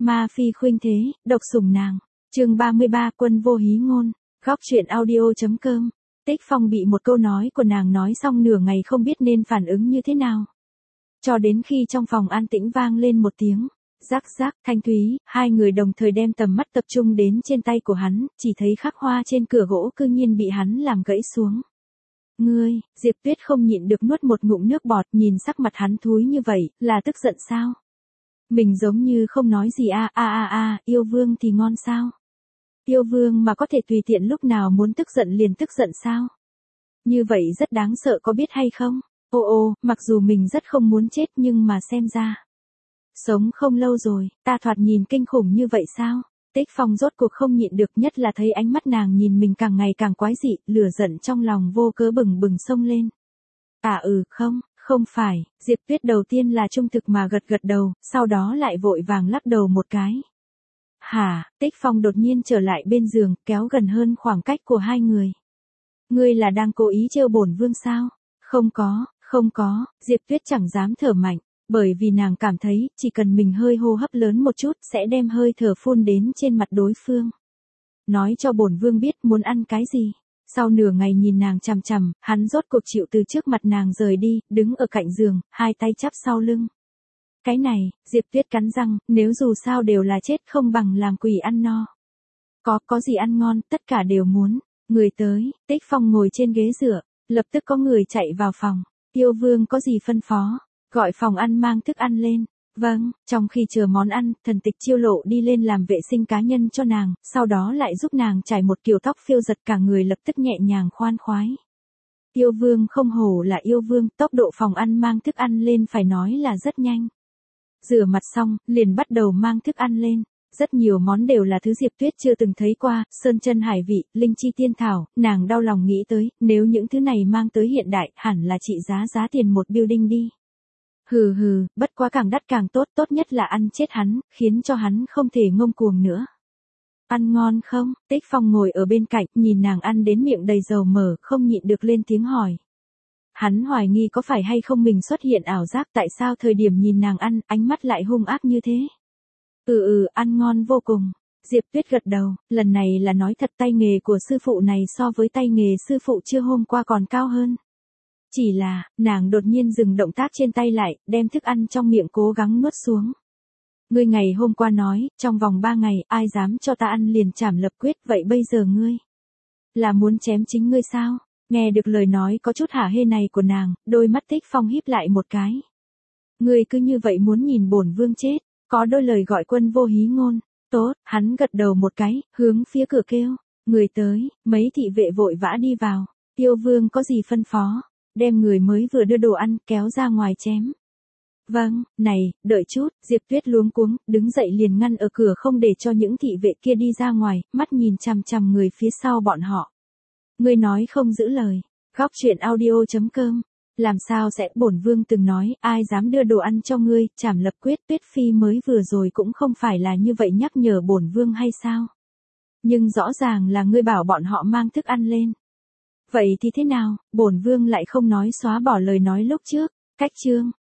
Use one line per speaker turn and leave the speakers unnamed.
Ma phi khuynh thế, độc sủng nàng. Chương 33 Quân vô hí ngôn. Góc truyện audio.com. Tích Phong bị một câu nói của nàng nói xong nửa ngày không biết nên phản ứng như thế nào. Cho đến khi trong phòng an tĩnh vang lên một tiếng rắc rắc thanh thúy, hai người đồng thời đem tầm mắt tập trung đến trên tay của hắn, chỉ thấy khắc hoa trên cửa gỗ cư nhiên bị hắn làm gãy xuống. Ngươi, Diệp Tuyết không nhịn được nuốt một ngụm nước bọt, nhìn sắc mặt hắn thúi như vậy, là tức giận sao? Mình giống như không nói gì yêu vương thì ngon sao? Yêu vương mà có thể tùy tiện lúc nào muốn tức giận liền tức giận sao? Như vậy rất đáng sợ có biết hay không? Mặc dù mình rất không muốn chết nhưng mà xem ra sống không lâu rồi, ta thoạt nhìn kinh khủng như vậy sao? Tích Phong rốt cuộc không nhịn được, nhất là thấy ánh mắt nàng nhìn mình càng ngày càng quái dị, lửa giận trong lòng vô cớ bừng bừng xông lên. Không phải, Diệp Tuyết đầu tiên là trung thực mà gật gật đầu, sau đó lại vội vàng lắc đầu một cái. Hả, Tích Phong đột nhiên trở lại bên giường, kéo gần hơn khoảng cách của hai người. Ngươi là đang cố ý trêu bổn vương sao? Không có, Diệp Tuyết chẳng dám thở mạnh. Bởi vì nàng cảm thấy, chỉ cần mình hơi hô hấp lớn một chút, sẽ đem hơi thở phun đến trên mặt đối phương. Nói cho bổn vương biết muốn ăn cái gì. Sau nửa ngày nhìn nàng chằm chằm, hắn rốt cuộc chịu từ trước mặt nàng rời đi, đứng ở cạnh giường, hai tay chắp sau lưng. Cái này, Diệp Tuyết cắn răng, nếu dù sao đều là chết không bằng làm quỷ ăn no. Có gì ăn ngon, tất cả đều muốn. Người tới, Tích Phong ngồi trên ghế dựa, lập tức có người chạy vào phòng. Yêu vương có gì phân phó? Gọi phòng ăn mang thức ăn lên. Vâng, trong khi chờ món ăn, Thần Tịch Chiêu Lộ đi lên làm vệ sinh cá nhân cho nàng, sau đó lại giúp nàng trải một kiểu tóc phiêu giật, cả người lập tức nhẹ nhàng khoan khoái. Yêu vương không hổ là yêu vương, tốc độ phòng ăn mang thức ăn lên phải nói là rất nhanh. Rửa mặt xong, liền bắt đầu mang thức ăn lên. Rất nhiều món đều là thứ Diệp Tuyết chưa từng thấy qua, sơn chân hải vị, linh chi tiên thảo, nàng đau lòng nghĩ tới, nếu những thứ này mang tới hiện đại, hẳn là trị giá tiền một building đi. Bất quá càng đắt càng tốt, tốt nhất là ăn chết hắn, khiến cho hắn không thể ngông cuồng nữa. Ăn ngon không? Tích Phong ngồi ở bên cạnh, nhìn nàng ăn đến miệng đầy dầu mỡ, không nhịn được lên tiếng hỏi. Hắn hoài nghi có phải hay không mình xuất hiện ảo giác, tại sao thời điểm nhìn nàng ăn, ánh mắt lại hung ác như thế. Ăn ngon vô cùng. Diệp Tuyết gật đầu, lần này là nói thật, tay nghề của sư phụ này so với tay nghề sư phụ chưa hôm qua còn cao hơn. Chỉ là, nàng đột nhiên dừng động tác trên tay lại, đem thức ăn trong miệng cố gắng nuốt xuống. Ngươi ngày hôm qua nói, trong vòng 3 ngày, ai dám cho ta ăn liền trảm lập quyết, vậy bây giờ ngươi là muốn chém chính ngươi sao? Nghe được lời nói có chút hả hê này của nàng, đôi mắt Tích Phong híp lại một cái. Ngươi cứ như vậy muốn nhìn bổn vương chết, có đôi lời gọi quân vô hí ngôn. Tốt, hắn gật đầu một cái, hướng phía cửa kêu. Người tới, mấy thị vệ vội vã đi vào. Yêu vương có gì phân phó? Đem người mới vừa đưa đồ ăn kéo ra ngoài chém. Vâng, này, đợi chút, Diệp Tuyết luống cuống, đứng dậy liền ngăn ở cửa không để cho những thị vệ kia đi ra ngoài, mắt nhìn chằm chằm người phía sau bọn họ. Ngươi nói không giữ lời. Góc truyện audio.com. Làm sao sẽ, bổn vương từng nói, ai dám đưa đồ ăn cho ngươi, trảm lập quyết. Tuyết Phi mới vừa rồi cũng không phải là như vậy nhắc nhở bổn vương hay sao? Nhưng rõ ràng là ngươi bảo bọn họ mang thức ăn lên. Vậy thì thế nào, bổn vương lại không nói xóa bỏ lời nói lúc trước. Cách chương.